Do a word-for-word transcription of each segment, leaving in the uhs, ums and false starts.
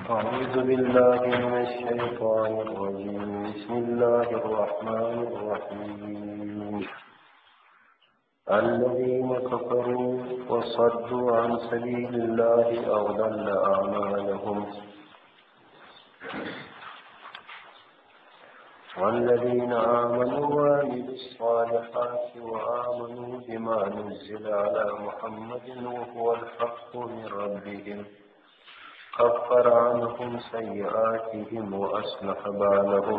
أعوذ بالله من الشيطان الرجيم. بسم الله الرحمن الرحيم. الذين كفروا وصدوا عن سبيل الله أضل أعمالهم والذين آمنوا وعملوا الصالحات وآمنوا بما نزل على محمد وهو الحق من ربهم كفر عنهم سيئاتهم وأصلح بالهم.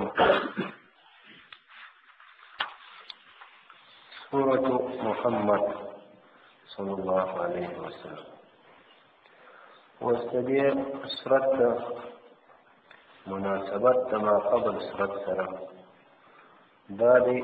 سورة محمد صلى الله عليه وسلم. واستدي سرت مناسبت ما قبل سرت سره دادي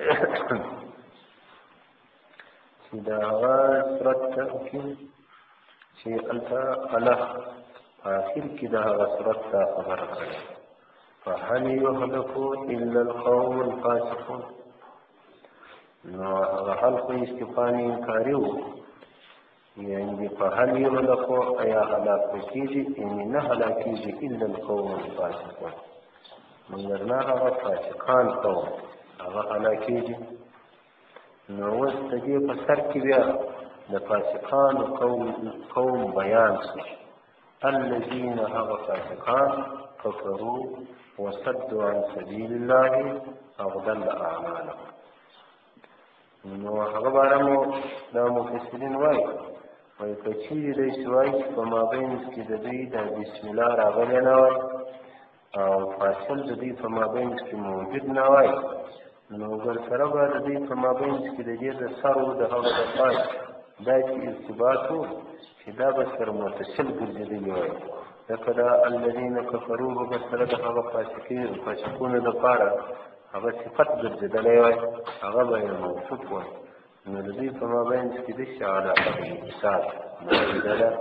دا سرت کی چې التا الله آخر کی دا سرت تا خبر کړي فهل يهلك الا القوم الفاسقون. نو هغه خلق استفانی کاریو یعنی فهل يهلك ایا هلاک کیږي یعنی نه هلاکیږي الا القوم الفاسقون مگر نه هغه فاسقان قوم هغه هلاکیږي. نو اوس د دې په سر کې بیا د فاسقان قوم قوم بیان شي. الذين هغه فاسقان كفروا وصدوا عن سبيل الله أضل أعمالهم. نو هغه باره مو دا مفسرین وایي وایي که چیرې دی چې وایي چې په مابین کې د دوی د بسم الله راغلی نه وای او فاصل د دوی په مابین کې موجود نه وای نو ورسره به د دوی په مابین کې د دې د سر و د هغه د پای دا چې ارتباط و چې دا به سره متصل ګرځېدلي وای لکه دا الذین کفروا به سره د هغه فاسقونو دپاره هغه صفت ګرځېدلی وای هغه به یې موصوف وای. نو د دوی په مابین کې د شي علاقه د اتصال موجوده ده.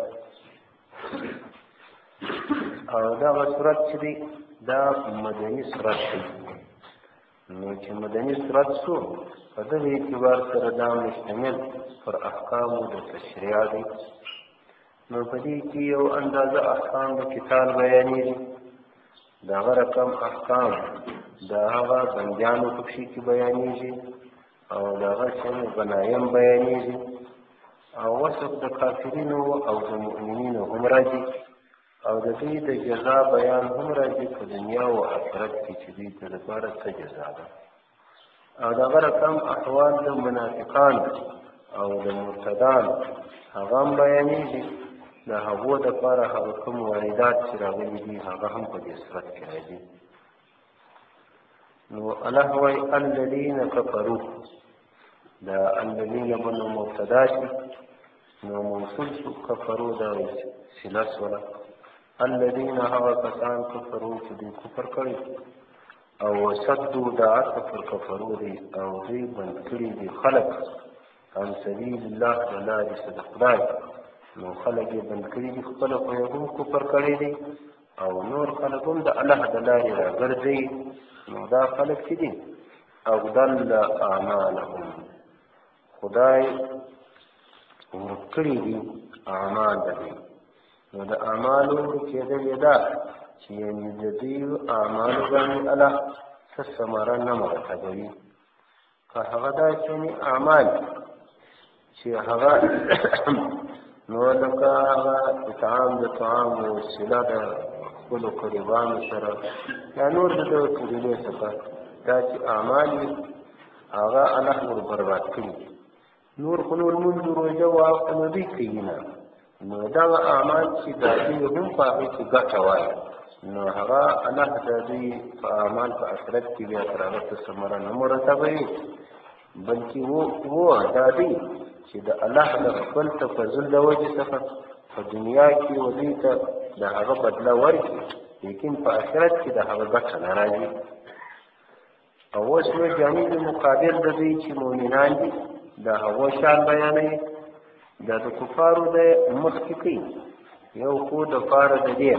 او دغه صورت چې دی دا مدني صورت دی. نو چې مدني صورت شو په دغه اعتبار سره دا مشتمل پر احکامو د تشریع دی. نو په دې کې یو اندازه احکام د قتال بیانېږي د هغه رقم احکام د هغه بندیانو په کښې کې بیانېږي او د هغه څنګه غنایم بیانېږي او وصف د کافرینو او د مؤمنینو هم راځي او د دوی د جزا بیان هم راځي په دنیا او آخرت کې چې دوی ته دپاره څه جزا ده او د هغه رقم احوال د منافقان او د مرتدان هغه هم بیانېږي د هغو دپاره هغه کوم واردات چې راغلي دي هغه هم په دې صورت کې راځي. نو الله وایي الذین کفروا دا الذین بنو مبتدا شي نو موصول شو کفروا دا صله شوله الذین هغه کسان کفروا چې دوی کفر کړی او صدوا دا عطف پر کفروا دی او دوی بند کړي دي خلق عن سبیل الله د لارې څخه د خدای. نو خلک یې بند کړي دي خپله خو یې هم کفر کړی دی او نور خلک هم د الله د لارې راګرځوي. نو دا خلک چې دي اضل اعمالهم خدای ورک کړي دي اعمال د دوی. نو د اعمالو ورکېدل یې دا چې یعنې د دوی اعمالو باندې الله څه ثمره نه مرتبوي. که هغه داسې اعمال چې هغه نو لکه هغه اطعام د طعام او صله د خپلو قریبانو سره یا نور د دغه قبیلې څخه دا چې اعمال وي هغه الله ور برباد کړي. نور خو نور لمونځ روژه واقع نه دوی کوي نه. نو دغه اعمال چې دا دوی هم په هغې کې ګټه وایي نو هغه الله د دوی په اعمال په آخرت کې بیا تر هغه څه ثمره نه مرتبوي بلکې و دا دی چې د الله د خپل تفضل د وجې څخه په دنیا کې و دوی ته د هغه بدله ورکړي لیکن په آخرت کې د هغه ګټه نه راځي. او اوس نو جانب مقابل د دوی چې مؤمنان دي د هغو شان بیانوي دا د کفارو د مخکې کوي یو خو دپاره د دې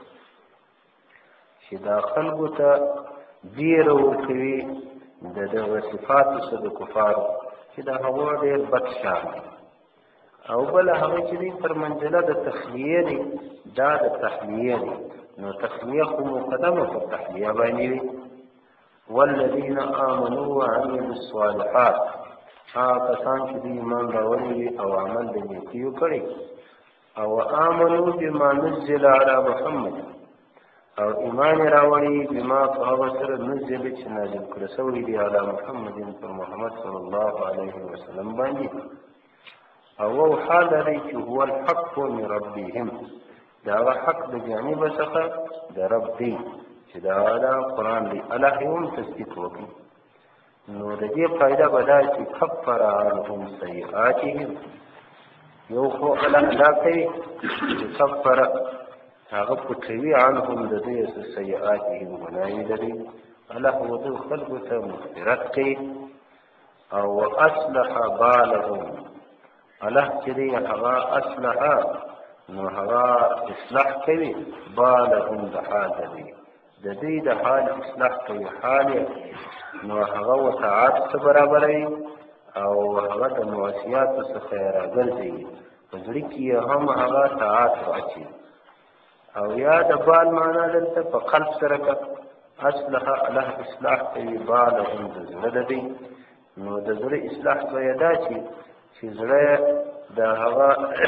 چې دا خلکو ته بیره ورکوي د دغه صفاتو څخه د کفارو چې د هغو ډېر بد شان او بل هغه چې دی پر منزله د تخلیه دی دا د تحلیه دی نو تسمیه خو مقدمه په تحلیه باندې وي. والذین آمنوا وعملوا الصالحات، هغه کسان چې د ایمان راوړي او عمل د نیکیو کړی. او آمنوا بما نزل على محمد، او ایمان راوړي بما په هغه سره نزل چې نازل کړی شوی دی علی محمد پر محمد صلی الله علیه وسلم باندې. او حال دی چې هو الحق من ربهم، دا هغه حق د جانب څخه د رب دی چې دا دا قرآن دی. الله یې هم تصدیق وکړي. نو د دې فایده به دا چې کفر عنهم سیئاتهم، یو خو الله دا کوي چې کفر هغه پټوي عنهم د دوی سیئاتهم ګناهونه لري. الله و دوی خلکو ته مغفرت کوي. او اصلح بالهم، الله چې دی هغه اصلح نو هغه اصلاح کوي بالهم د حال دی د دوی د حال اصلاح کوي حال نو هغه وطاعت برابروي او هغه د معصیات څخه راګرځي په زړه کې هم هغه طاعت راچي. او یا د بال معنا دلته په قلب سره کا اصلح الله اصلاح کوي بالهم د زړه دی. نو د زړه اصلاح به دا شي چې زړه د هغه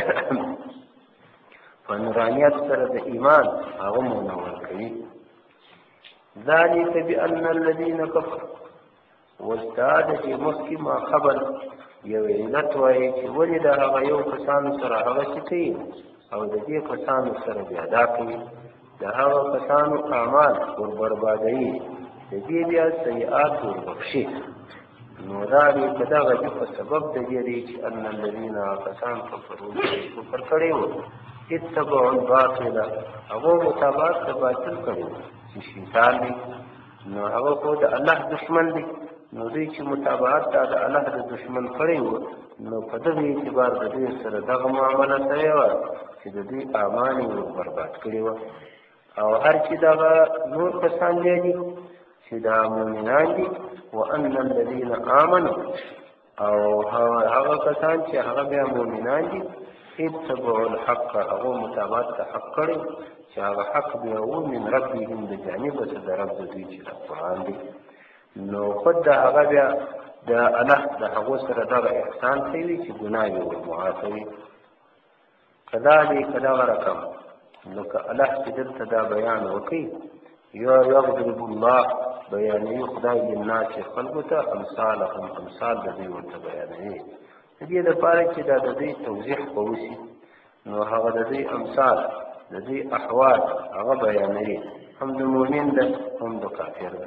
فنرانیت سره د ایمان هغه منور کوي. ذلك بأن الذين كفروا، واستعاد في مسكي ما خبر یو علت وایي چې ولې د هغه یو کسانو سره هغه څه کوي او د دې کسانو سره بیا دا کوي. د هغه کسانو اعمال ور بربادوي، د دې بیا سیئات ور بخشي. نو دا دی په دغه په سبب د دې دی چې ان الذين کسان کفروا کفر کړی وو اتبعوا الباطل، هغه متابعت د باطل کړی چې شیطان دی. نو هغه خو د الله دشمن دی. نو دوی چې متابعت د الله د دشمن کړی وو نو په دغه اعتبار د دوی سره دغه معامله شوې وه چې د دوی اعمال یې برباد کړي وو. او هر چې دغه نور کسان دی چې دا مؤمنان دي. وان الذين امنوا، او هغه کسان چې هغه بیا مؤمنان دي اتبعوا الحق، هغه متابعت د حق کړي چې هغه حق بیا و من ربهم د جانب څخه د رب د دوی چې قرآن دی. نو خود د هغه بیا د الله د هغو سره دغه احسان کوي چې ګناه یې ورمعافوي. کذلک دغه رقم لکه الله چې دلته دا بیان وکړي یا یضرب الله بیانوي خدای للناس خلکو ته امثالهم امثال د دوی ورته بیانوي. د دې لپاره چې دا د دوی توضیح به وشي نو هغه د دوی امثال د دوی احوال هغه بیانوي، هم د مؤمن ده هم د کافر ده.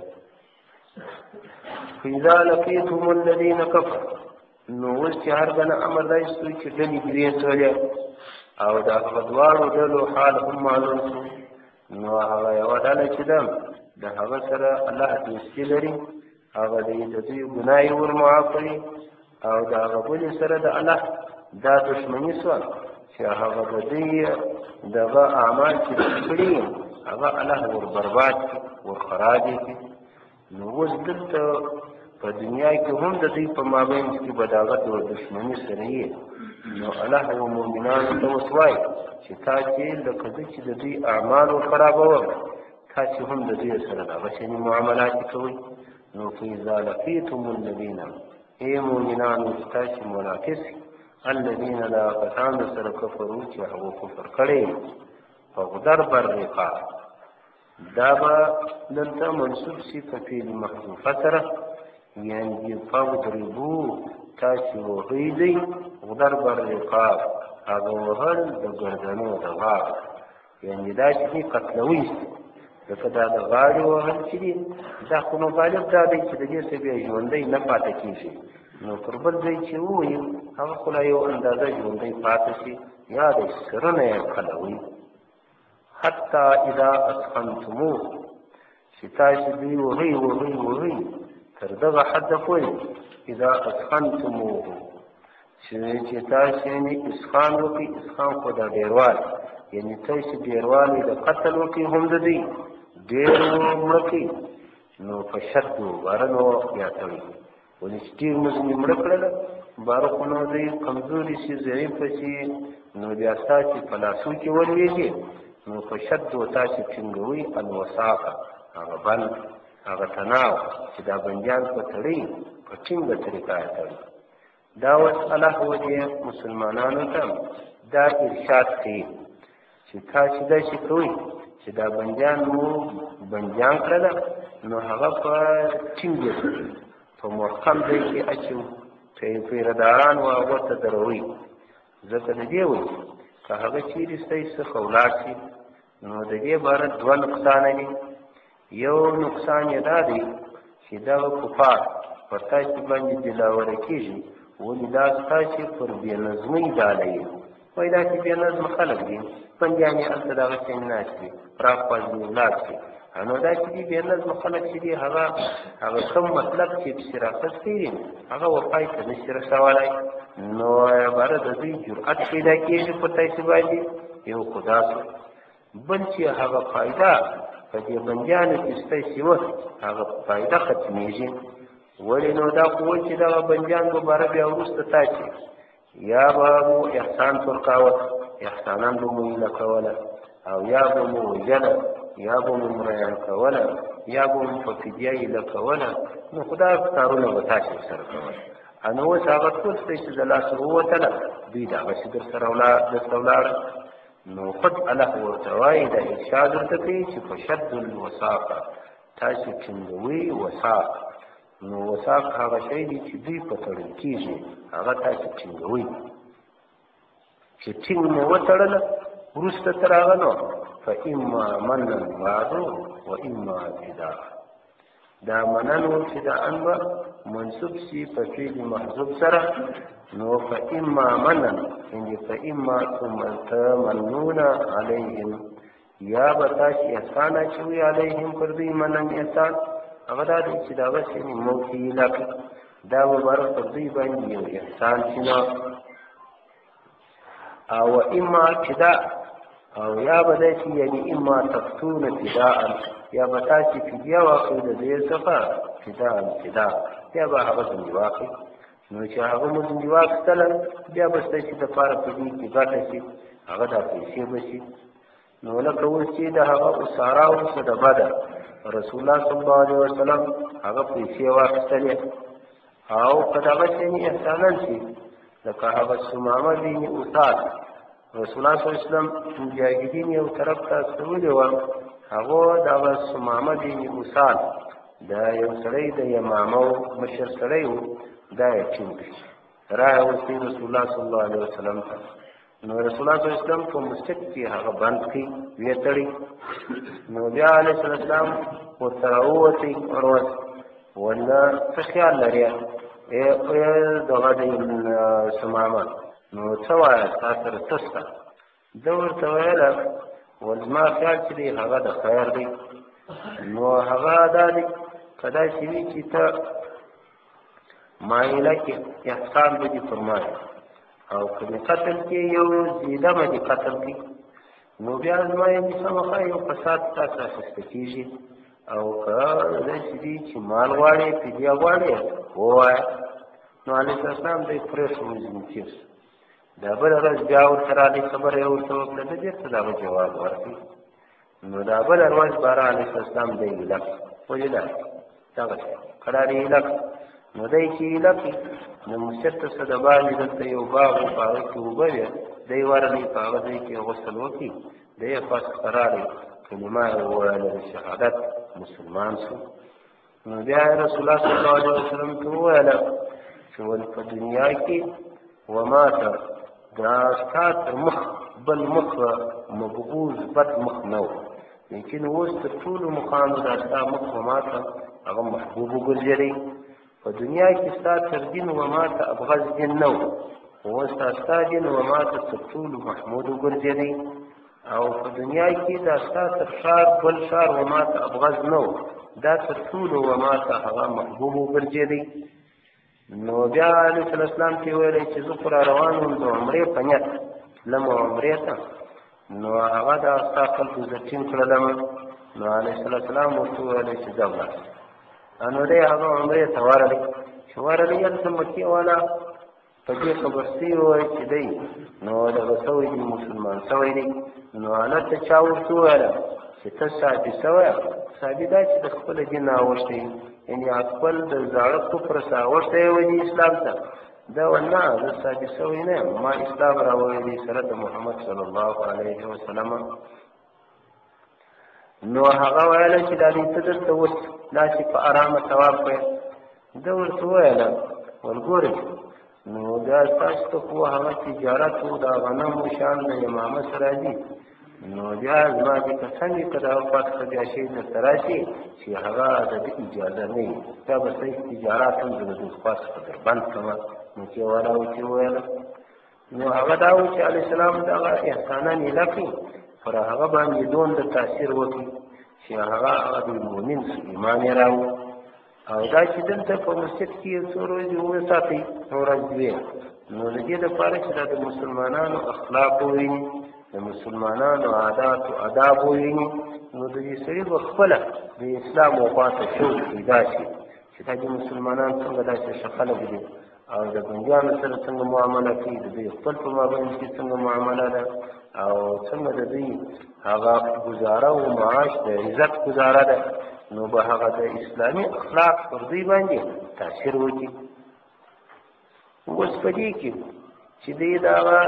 فإذا لقيتم الذين كفروا، نو اوس چې هر کله امر دی چې ډلې درې سولې او د هغه دواړو ډلو حال هم معلوم شو. نو هغه یوه ډله چې ده د هغه سره الله دوستي لري، هغه د دوی ګناه یې ورمعافوي. او د هغه بلې سره د الله دا دښمني شوه چې هغه د دوی دغه اعمال چې کړي هغه الله ور برباد کړي ور خراب کړي. نو اوس دلته په دنیا کې هم د دوی په مابین کې بداغت او دښمني سره یې. نو الله او مؤمنانو ته اوس وایي چې تاسې لکه زه چې د دوی اعمال خرابوم تاسې هم د دوی سره دغه شانې معاملات کوئ. نو فإذا لقيتم الذين، ای مؤمنانو تاسې ملاقات الذين لا کسانو سره کفروا چې هغه کفر کړی فضرب الرقاب، دا به دلته منصوب شي په فعل محذوفه سره، یعنې فضربوا تاسې وهئ ضرب الرقاب، هغه وهل د ګردنو د غاړه، یعنې دا چې دي قتلوي. لکه دا د غاړې وهل چې دي دا خو مبالغ دا دی چې د دې څه بیا ژوندی نه پاتې کېږي. نو پر بل ځای چې ووایو هغه خو لا یو اندازه ژوندی پاتې شي، یا د سرونه یې قلوي. حتی اذا اسخنتموه، چې تاسې دوی وهئ وهئ وهئ تر دغه حده پورې اذا اسخنتموه، چې تاسې یعنې اسخان وکړئ. اسخان خو دا ډېروال، یعنې تاسې ډېروالی د قتل وکړئ هم د دوی ډېر مړه کړئ. نو په شد باره نو زیاتوئ، ولې چې ډېر مزمې مړه کړله باره خو نو دوی کمزوري شي ضعیفه شي، نو بیا ستاسې په لاسو کې ولوېږي نو فشدو تاسې ټینګوئ الوثاقه هغه بند هغه تناو چې دا بندیان په تړي په ټینګه طریقه یې تړي. دا اوس الله وجې مسلمانانو ته دا ارشاد کوي چې تاسې داسې کوئ چې دا بندیان مو بندیان کړله نو هغه په ټینګه په محکم ځای کې اچو، پیرداران و هغو ته دروئ. ځکه د دې وجې که هغه چیرې ستاسې څخه ولاړ شي نو د دې باره دوه نقصانه دي. یو نقصان یې دا دی چې دغه کفار پر تاسې باندې دلاوره کېږي، ولې دا ستاسې پر بې نظمۍ ډالوي. وایي دا چې بې نظمه خلک دي، بندیان یې هلته دغه شی ناست وي، راخوځي ولاړ شي. نو دا چې دي بې نظمه خلک چې دي هغه هغه کوم مطلب چې پسې راخیستی دي هغه وفای ته نه شي رسولی. نو عباره د دوی جرأت پیدا کېږي په تاسې باندې. یو خو دا شو. بل چې هغه فایده په دې بندیانو کې ستاسې وه هغه فایده ختمېږي. ولې نو دا خو چې دغه بندیان به باره بیا وروسته تاسې یا به مو احسان پر کاوه، احسانان به مو ایله کوله، او یا به مو وژله، یا به مو مریان کوله، یا به مو په فدیه ایله کوله. نو خو دا کارونه به تاسې سره کوله. نو اوس هغه ټول ستاسې د لاسه ووتله، دوی دغسې در سره درته ولاړه. نو خود الله ورته وایي دا ارشاد ورته کوي چې فشد الوثاقه تاسې ټینګوئ وثاق. نو وثاق هغه شی دی چې دوی په تړل کېږي، هغه تاسې ټینګوئ. چې ټینګ مو وتړله وروسته تر هغه نو فاما منن بعدو و اما فداء. دا منن و چې دا ان به منصوب شي په فعل محذوف سره. نو فاما منن یعنې فاما تمنون علیهم، یا به تاسې احسان اچوئ علیهم پر دوی منن احسان. هغه دا دی چې دغه شی موت یې ایله کړي، دا به باره پر دوی باندې یو احسان شي نه. او اما فداء، او یا به داسې یعنې اما تفتون فداء، یا به تاسې فدیه واخلئ د دې څخه فداء فداء، یا به هغه ځنې واخلئ. نو چې هغه مو ځنې واخیستله بیا به ستاسې دپاره په دې کې ګټه شي، هغه دا پیسې به شي. نو لکه اوس چې د هغه اساراو څه د بده رسول الله صلی الله علیه وسلم هغه پیسې واخیستلې، او که دغه شی احسانان شي لکه هغه ثمامه بن اساد رسول الله صلی الله علیه وسلم مجاهدین یو طرف ته استولي وه، هغه دغه ثمامه بن اساد دا یو سړی د یمامه مشر سړی و، دا یې ټینګ کړي رایه وستې رسول الله صلی الله علیه وسلم ته. نو رسول الله صلی الله علیه وسلم په مسجد کې هغه بند کړي ویې تړي. نو بیا علیه السلام ورته راووتئ روز ولا څه خیال لرې دغه د ثمامه، نو څه وایه ستا سره څه شته؟ ده ورته ویله ول زما خیال چې دی هغه د خیر دی. نو هغه دا دی که داسې وي چې ته مایله کې احسان به دې فرمایي، او که مې قتل کې یو زیده به دې قتل کړي، نو بیا زما یې خامخا یو فساد تاسو اخیسته کېږي. او که داسې دي چې مال غواړې فدیه غواړې ووایه. نو علیه السلام دی پرېښود ځینې تېر شو. دا بله ورځ بیا ورته راغی خبره یې ورته وکړه، ده بېرته دغه جواب ورکړي. نو دا بله ورځ باره علیه السلام دی ایله کړي. ولې دا دغسې قرار یې ایله کړي. نو دی چې ایله کړي نو مسجد ته څه د باندې دلته یو باغ و، په هغه کې اوبه وې، دی ورغی په هغه ځای کې غسل وکړي، دی یې پس راغی کلمه یې وویله د شهادت، مسلمان شو. نو بیا یې رسول الله صلی الله علیه وسلم ته وویله چې ول په دنیا کې وما ته دا ستا تر مخ بل مخ مبغوض بد مخ نه و، لیکن اوس تر ټولو مخانو دا ستا مخ وما ته هغه محبوب وګرځېدی. په دنیا کې ستا تر دین وما ته ابغض دین نه و، اوس دا ستا دین وما ته تر ټولو محمود وګرځېدی. او په دنیا کې دا ستا تر ښار بل ښار وما ته ابغض نه و، دا تر ټولو وما ته هغه محبوب وګرځېدی. نو بیا علیه السلام ته یې ویلی چې زه خو را روان وم د عمرې په نیت تلم عمرې ته، نو هغه دا ستا خلکو زه ټینګ کړلم. نو علیه السلام ورته وویلی چې ځه ولاړ. نو دی هغه عمرې ته ورغی، چې ورغی هلته مکې والا په دې خبر سوی وای چې دی نو دغه سوی دی مسلمان سوی دی نو هلته چا ورته وویله چې ته صحابي سوی صحابي دا چې د خپل دین اوښتی یعنې خپل د زاړه کفر څخه اوښتی وی دی اسلام ته دا نه زه صحابي سوی نه یم ما اسلام راوړی دی سره د محمد صلی الله علیه وسلم نو هغه ویله چې دا دی ته دلته اوس دا چې په ارامه طواف کوې ده ورته وویله ورګورئ نو دا تاسو ته خو هغه تجارت و د غنمو شان د امامه سره دي نو بیا زما دې قسم وي که د هغه خوا څخه بیا شی درته راشي چې هغه د ده اجازه نه وي بیا به صحیح تجارت هم زه د دوی خوا څخه در بند کړمه نو چې والا و چې وویله نو هغه دا و چې علیه السلام دغه احسانان ایله کړي پر هغه باندې دون د تاثیر وکړي چې هغه هغه د مؤمن سو ایمان یې راوړي او دا چې دلته په مسجد کې یو څو ورځې وساتئ ورځ دوې نو د دې دپاره چې دا د مسلمانانو اخلاق وویني د مسلمانانو عادات و آداب وویني نو د دې سړي به خپله د اسلام وخوا ته شوق پیدا شي چې دا د مسلمانان څنګه داسې ښه خلک دي او د بندیانو سره څنګه معامله کوي د دوی خپل په مابین کې څنګه معامله ده او څنګه د دوی هغه ګزاره و معاش د عزت ګزاره ده نو به هغه د اسلامي اخلاق پر دوی باندې تاثیر وکړي اوس په دې کې چې دوی دغه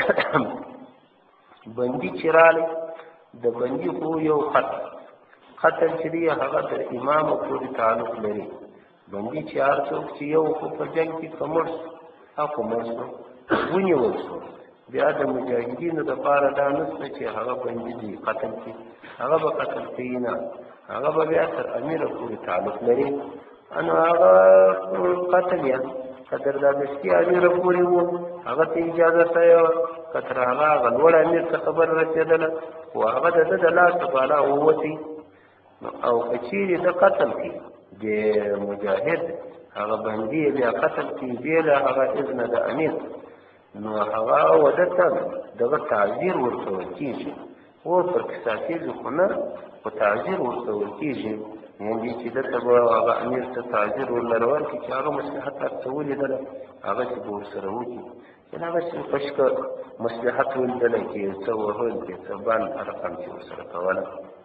بندي چې راغلی د بندي خو یو خط قتل چې دی هغه د امامو پورې تعلق لري بندي چې هر څوک چې یو خو په جنګ کې که مړ شو هغه مړ شو ونیول شو بیا د مجاهدینو دپاره دا نشته چې هغه بندي دی قتل کړي هغه به قتل کوي نه هغه به بیا تر امیره پورې تعلق لري نو هغه قتل یا که تر دا دستي امیره پورې و هغه ته اجازه شوې وه که تر هغه هغه لوړ امیر ته خبر رسېدله خو هغه د ده د لاسه بالا ووتی او که چیرې ده قتل کړي د مجاهد هغه بندي بیا قتل کړي بې له هغه اذن د امیر نو هغه وده ته دغه تعذیر ورکول کېږي و پر قصاصېږي خو نه خو تعذیر ورکول کېږي یعنې چې دلته به هغه امیر ته تعذیر ورله ورکړي چې هغه مصلحت هر څه ولیدله هغه چې به ورسره وکړي چې هغه چې پشکه مصلحت ولیدله چې یو څه وهل چې څه بند رقم چې ورسره کوله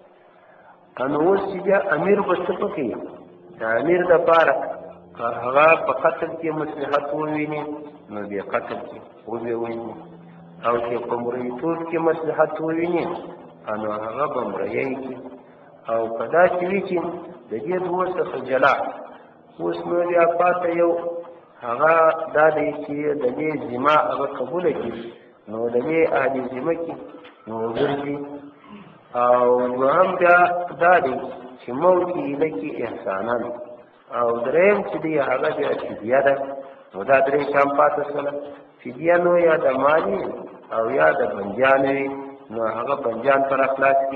نو اوس چې بیا امیر به څه پکوي د امیر دپاره که هغه په قتل کې مصلحت وویني نو بیا قتل کې وبې وویني او چې په مریتوب کې مصلحت وویني نو هغه به مریی کړي او که داسې وي چې د دې دوو څخه جلا اوس نو بیا پاته یو هغه دا دی چې د دې ذمه هغه قبوله کړي نو د دې اهل ذمه کې نو وګرځي او دوهم بیا دا دی چې موت ایله کې احسانان او درېیم چې دی هغه بیا فدیه ده نو دا درې شیان پاته شوله فدیه نو یا د مالي او یا د بندیان وي نو هغه بندیان پر اخلاص کړي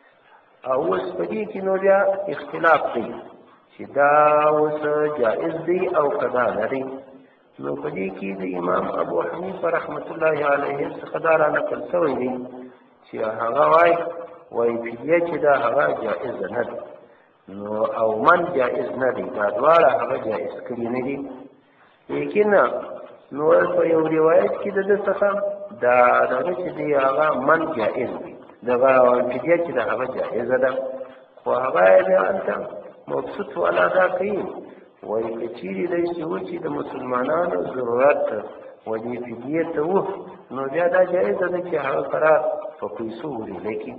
او اوس په دې کې نو بیا اختلاف دی چې دا اوس جائز دی او که دا نه دی نو په دې کې د امام ابو حنیفه رحمت الله علیه څخه دا رانقل شوی دی چې هغه وایي وایي فدیه چې دا هغه جائز نه دی نو او من جائز نه دی دا دواړه هغه جائز کړي نه دي لیکن نو په یو روایت کې د ده څخه دا دغه چې دی هغه من جائز دی دغه فدیه چې د هغه جائزه ده خو هغه یې بیا هلته مبسوط والا دا کوي وایي که چیرې دی چې و چې د مسلمانانو ضرورت و دې فدیې ته و نو بیا دا جایزه ده چې هغه قرار په پیسو وریلی کړي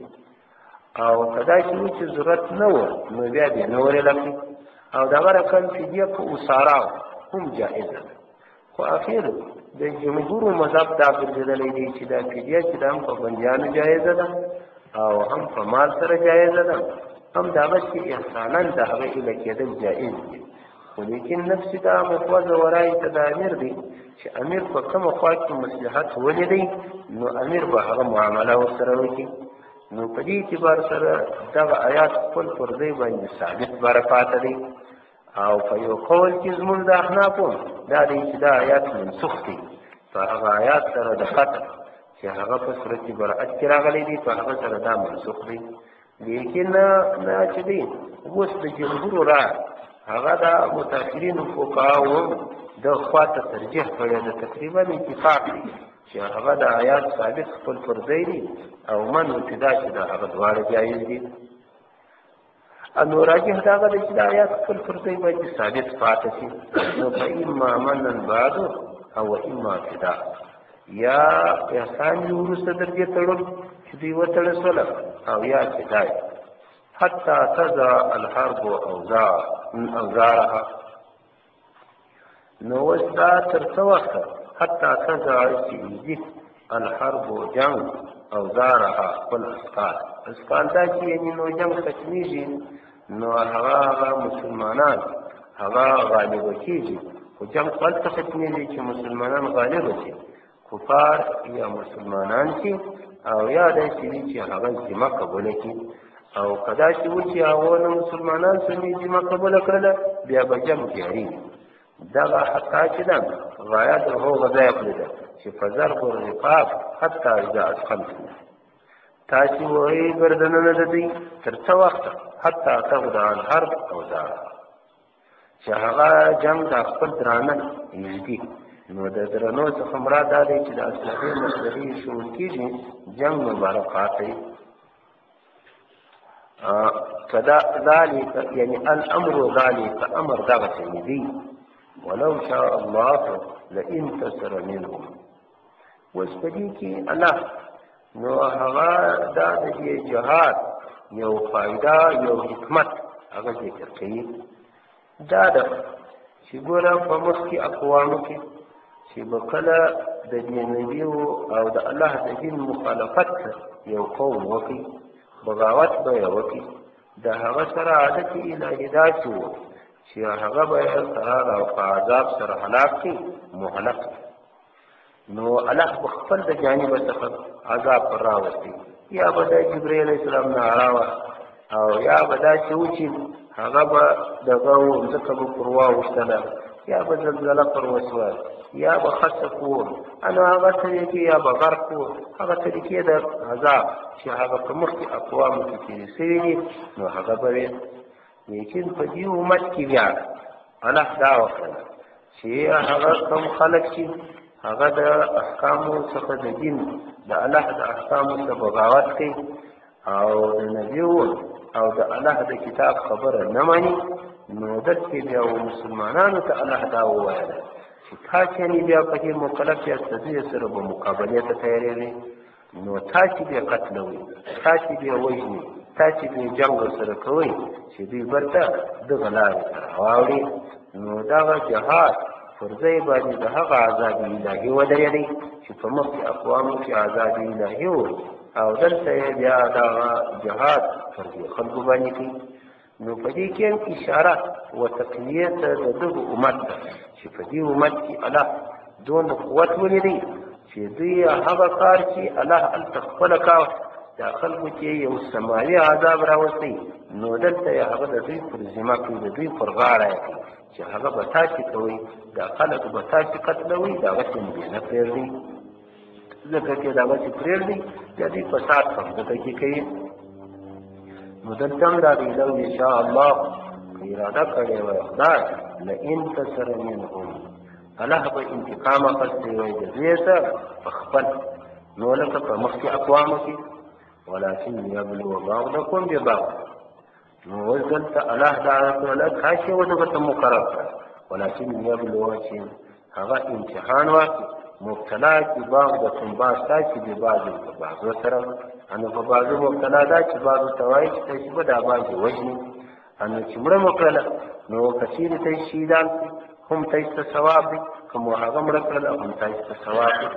او که داسې و چې ضرورت نه و نو بیا بیا نه وریله کړي او دغه رقم فدیه په اساراو هم جایزه ده خو اخر د جمهورو مذهب دا ګرځېدلی دی چې دا فدیه چې دا هم په بندیانو جایزه ده او هم په مال سره جایزه ده هم د هغه چې احسانا د هغه ایله کېدل جایز دي خو لیکن نفس دا مفوضه ورایي ته د امیر دی چې امیر په کومه خوا کې مصلحت ولیدی نو امیر به هغه معامله ورسره وکړي نو په دې اعتبار سره دغه آیات خپل پر ځای باندې ثابت باره پاته دی او په یو قول کې زموږ د احنافو دا دی چې دا آیات منسوخ دي په هغه آیات سره د قتل چې هغه په صورت برأت کې راغلی دی په هغه سره دا منسوخ دی لیکن نه چې دی اوس د جمهورو رایه هغه د متأخرینو فقهاو د خواته ترجیح کړی د تقریبا اتفاق دی چې هغه د آیات ثابت خپل پرځای دي او من ابتدا چې د هغه دواړه جایز دي. انو راجح دا هغه دی چې د آیات خپل پرځای باندې ثابت پاتې شي. نو فإما منن بعد او اما فدا، یا احسان یې وروسته درجې تړل چې دوی وتړه سوله، او یا فدا حتی تضع الحرب اوزارها. نو اوس دا تر څه وخته حتی تضع چې ویږي الحرب جنګ اوزارها خپل اسقال. اسقال دا چې یعنې نو جنګ ختمېږي نو هغه هغه مسلمانان هغه غالبه کېږي، خو جنګ هلته ختمېږي چې مسلمانان غالبه شي، کفار یا مسلمانان شي، او یا داسې وي چې هغه ذمه قبوله کړي. او که داسې و چې هغو نه مسلمانان سمې ذمه قبوله کړله بیا به جنګ جاري وي. دغه حتی چې ده غایه د هغه ځایه پرېږده چې په ضرب الرقاب حتی اذا اثخنتم، تاسې وهئ ګردنونه د دوی تر څه وخته حتی تغدع الحرب اوزارها، چې هغه جنګ د خپل درانه نږدې. نو د درنو څخه مراد دا دی چې د اسلحې مصدري شروع کېږي جنګ مبارکات دی. کدا ذلك یعنی الامر ذلك امر دغسې دی. ولو شاء الله لانتصر منهم. اوس په دې کې الله نو هغه دا د دې جهاد یو فایده یو حکمت هغه ذکر کوي. دا ده چې ګوره په مخکې اقوامو کې چې به کله د دې نبیو او د الله د دین مخالفت یو قوم وکړي، بغاوت به یې وکړي، د هغه سره عادت الهي داسې و چې هغه به یې سره او په عذاب سره هلاک کړي، مهلک. نو الله به خپل د جانبه څخه عذاب پر راوستي، یا به د جبرائیل علیه السلام نه راوه، او یا به داسې و چې هغه به دغه ځمکه به پر واوښتله، یا به زلزله پر وسوه، یا به خسف و، انو هغه طریقې یا به غرق و، هغه طریقې د عذاب چې هغه په مخکې اقوامو کې تېرې شوي دي نو هغه به وي. لیکن په دې امت کې بیا الله دا وکړله چې هغه کوم خلک چې هغه د احکامو څخه د دین د الله د احکامو څخه بغاوت کوي او د نبیو او د الله د کتاب خبره نه مني، نو دلته بیا مسلمانانو ته الله دا وویله چې تاسې یعنې بیا په دې مکلف یاست د دوی سره به مقابلې ته تیارېږئ، نو تاسې بیا قتلوئ، تاسې بیا وژنئ، تاسې بیا جنګ ورسره کوئ چې دوی برته دغه لارې ته راواوړي. نو دغه جهاد پر ځای باندې د هغه عذاب الهي ودرېدی چې په مخکې اقوامو کې عذاب الهي و، او دلته یې بیا دغه جهاد پر دې خلکو باندې کوي. نو په دې کې اشاره و تقویه د دغه امت ده چې په دې امت کې الله دونه قوت ولیدی چې دوی هغه کار چې الله هلته خپله کاوه دا خلکو چې یو سماوي عذاب راوستی، نو دلته یې هغه د دوی پر ذمه کوي، د دوی پر غاړه یې کوي چې هغه به تاسې کوئ، دا خلک به تاسې قتلوئ، دغسې مو نه پرېږدئ، ځکه چې دغسې پرېږدئ بیا دوی فساد په ځمکه کې کوي. نو دلته هم دا دی لو انشاء الله که اراده کړې وای خدای لانتصر منهم، الله به انتقام اخیستی وای د دوی څخه په خپل، نو لکه په مخکې اقوامو کې ولکن یبلو بعضکم ببعض. نو اوس دلته الله تعالی کړله کاشې ودغه ته مقرر کړه، ولکن یبلو چې هغه امتحان واخلي، مبتلا چې بعضکم بعض تاسې ببعض په بعضو سره، انو په بعضو مبتلا دا چې بعضو ته وایي چې تاسې به دا بعضې وژني، انو چې مړه مو کړله نو که چېرې ته یې شهیدان کړي هم تاسې ته ثواب دی، که مو هغه مړه کړله هم تاسې ته ثواب دی.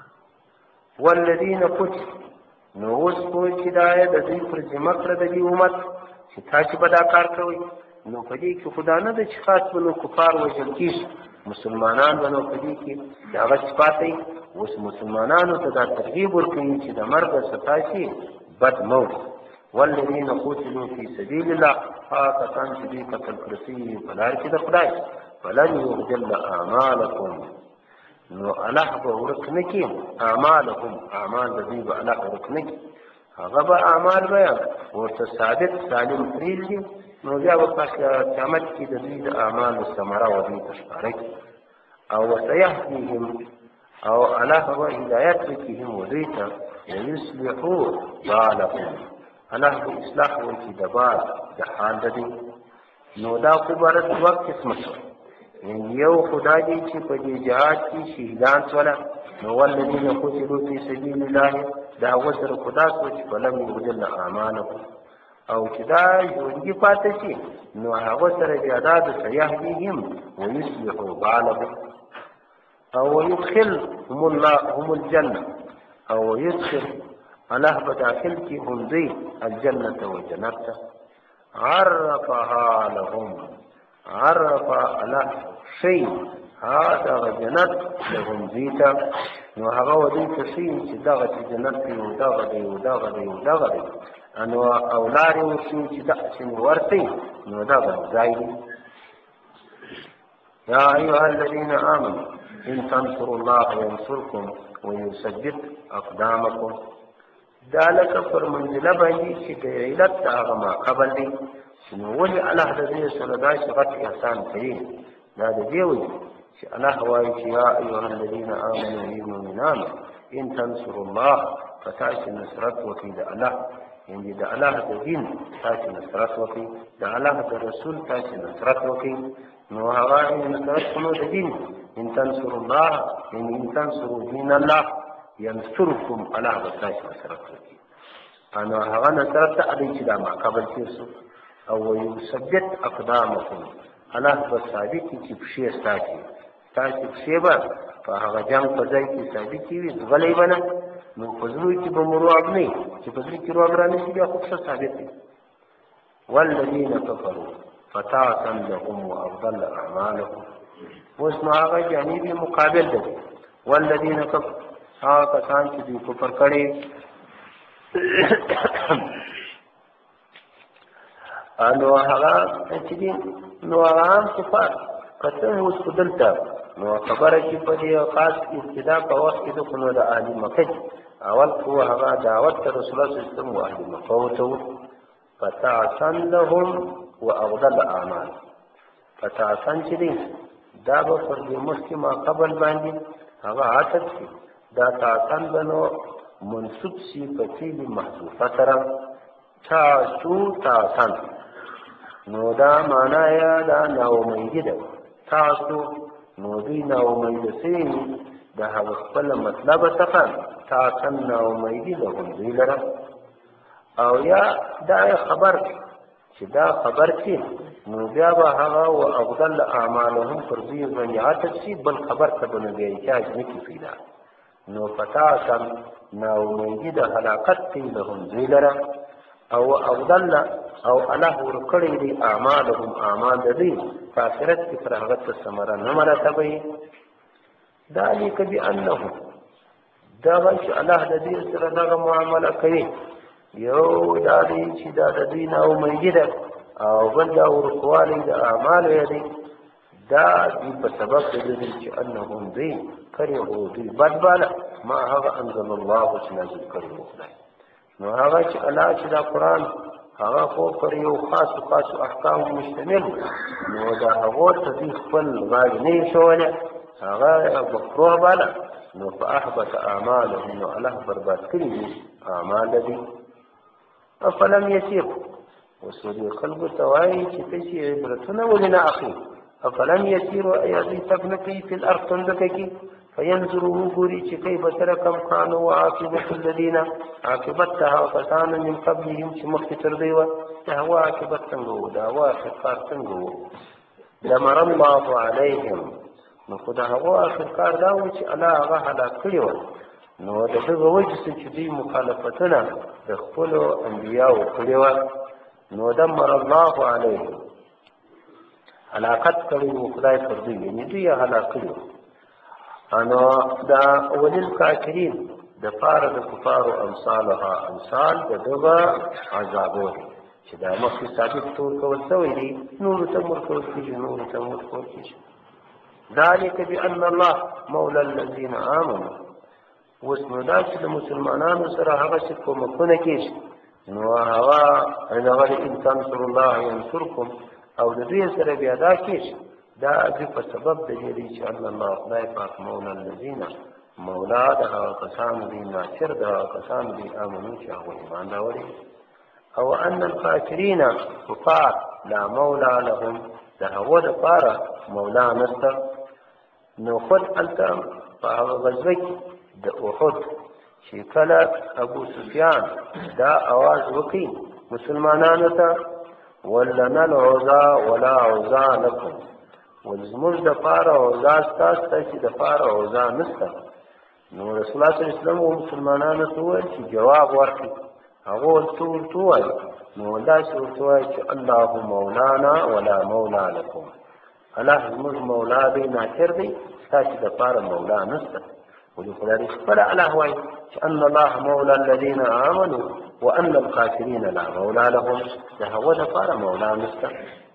والذین قتلوا، نو اوس پوه چې دا یې د دوی پر ذمه کړه د دې امت چې تاسې به دا کار کوئ، نو په دې کې خو دا نه ده چې خاص به نو کفار وژل کېږي، مسلمانان به نو په دې کې د هغه صفات وي. اوس مسلمانانو ته دا ترغیب ورکوي چې د مرګه څخه تاسې بد مه وړئ. والذین قتلوا فی سبیل الله، هغه کسان چې دوی قتل کړه شوي په لار کې د خدای، فلن یضل اعمالکم، نو الله به ورک نه کړي اعمالهم، اعمال د دوی به الله ورک نه کړي. هغه به اعمال بیان ورته ثابت سالم پرېږدي، نو بیا به په قیامت کې د دوی د اعمالو ثمره و دوی ته ښکاره کړي. او وسیهدیهم او الله به هدایت وکړي هم و دوی ته، ویصلحو بالهم الله به اصلاح وکړي د بال د حال د دوی. نو دا خو به دوه قسمه شو، یو خدا دی چې په دې جهاد کې شهیدان شوله، نو والذین قتلوا فی سبیل الله دا وزر خدا شو چې فلم یضل اعمالهم، او چې دا ژوندي پاتې شي نو هغه سره بیا دا د سیهدیهم ویصلحو بالهم. او ويدخلهم الله هم الجنه او ويدخل الله بداخل کی هم دوی الجنه و جنت عرفها لهم عرف الله شيء هذا جنت لهم زيتا، نو هغه ودی ته شي چې دغه جنت دی او دغه دی او دغه دی او دغه دی انو اولاد شي چې دغه شي ورته نو دغه ځای دی. يا ايها الذين امنوا ان تنصروا الله ينصركم ويثبت اقدامكم. دا لکه پر منزله باندې چې د علت هغه ما قبل دی، نو ولې الله د دې سره دا شغت احسان کوي؟ دا د دې وجه چې الله وایي چې یا ایها الذین آمنوا المؤمنان ان تنصروا الله فتاسو نصرت وکړي د الله، یعنې د الله د دین تاسو نصرت وکړي، د الله د رسول تاسو نصرت وکړي، نو هغه نصرت کوو د دین. ان تنصروا الله یعنې ان تنصروا دین الله ینصرکم الله به تاسو نصرت وکړي، نو هغه نصرت ته دی چې دا ما قبل تېر شو. او ويثبت اقدامكم الله به ثابت کړي پښې ستاسې ستاسې پښې به په هغه جنګ په ځای کې ثابتې وي، غلی به نه، نو په زړه کې به مو رعب نه وي، چې په زړه کې رعب را نه شي بیا خو ښه ثابت وي. والذین کفروا فتعسا لهم وأضل أعمالهم. اوس نو هغه جانبي مقابل دی. والذین کفروا هغه کسان چې دوی کفر کړی نو هغه چې دي نو هغه هم کفار کته اوس په دلته نو خبره چې په دې خاص ابتدا په وخت کې د خلو د اهل مکه اول خو هغه دعوت رسول الله صلی الله علیه وسلم او اهل مکه وته فتعسن لهم واغضل اعمال. فتعسن چې دي دا به پر دې مخکې ما قبل باندې هغه عادت شي، دا تعسن بنو منصوب شي په فعل محذوفه سره تاسو تعسن، نو دا معنا یا دا ناامیدي ده. تاسو نو دوی ناامیده شوي د هغه خپل مطلب څخه تعسن ناامیدي ده هم دوی لره. او یا دا خبر چې دا خبر چې نو بیا به هغه و افضل اعمالهم پر دوی باندې عاطف شي، بل خبر ته به نه بیا احتیاج نه کي پیدا، نو فتعسن ناامیدي د هلاکت کوي لهم دوی لره. او افضل او الله ورکړي دي اعمالهم اعمال دي په آخرت کې پر هغه څه ثمره نه مرتبه. ذلك بانه دا چې الله د دې سره دغه معامله کوي، یو دا دی چې دا د دې نه امیدي ده، او بل دا ورکوالی د اعمالو دی دا دی په سبب د دې چې انهم دی کرهو دی بدباله ما هغه انزل الله چې نازل کړی خدای. نو هغه چې الله چې دا قرآن هغه خو پر یو خاص خاص احکام مشتمل، نو دا هغه ته دې خپل غاړې نه شولې هغه مکروه باله، نو فاحبط اعمالهم، نو الله برباد کړي دي اعمال دي. افلم یسیر وسوري خلق توای چې تشي عبرتونه ولنا اخي افلم یسیروا ایذ تبنکی فی الارض تندکی فینظروا غوری چې کیف ترکم کانوا وعاقبت الذین عاقبتها فسان من قبلهم چې مخکې تر دی و هوا عاقبت څنګه و دا وا اخر څنګه و دمر الله علیهم. نو خدای هغه اخر کار دا و چې الله هغه هلاک کړی و، نو دغه وجه چې دوی مخالفتونه د خپل انبیاء کړی و، نو دمر الله علیهم هلاکت کړی و خدای پر دوی، یعنې دوی یې هلاک کړي و. انو دا ولل کافرین د پاره د کفارو امثالها امثال د دغه عذابونه چې دا مخکې ثابت تور کول شوی دي، نور ته ورکول کېږي نور ته ورکول کېږي. ذلك بأن الله مولى الذين آمنوا اوس نو دا چې د مسلمانانو سره هغه چې کومکونه کېږي نو هغه هغه ان تنصروا الله ينصركم او د دې سره بیا دا کېږي دا په سبب د دې چې الله خدای پاک مولا الذین مولا د هغه کسانو دي ناصر د هغه کسانو دي امنو چې هغوی ایمان راوړي او ان الکافرین کفار لا مولا لهم د هغو دپاره مولا نشته نو خود هلته په هغه غزوه کې د احد چې کله ابو سفیان دا اواز وکړي مسلمانانو ته ولنا العزا ولا عزا لكم ولزموږ دپاره عزا ستاسو ته چې دپاره عزا نشته نو رسول الله صلی الله علیه وسلم و مسلمانانو ته وویل چې جواب ورکړي هغه ورته ورته ووایي نو داسې ورته وایي چې الله مولانا ولا مولا لكم الله زموږ مولا دی ناصر دی ستاسو دپاره مولا نشته ولې خدای خپل الله وایي چې ان الله مولا الذين امنوا وان الكافرين لا مولا لهم د هغو دپاره مولا نشته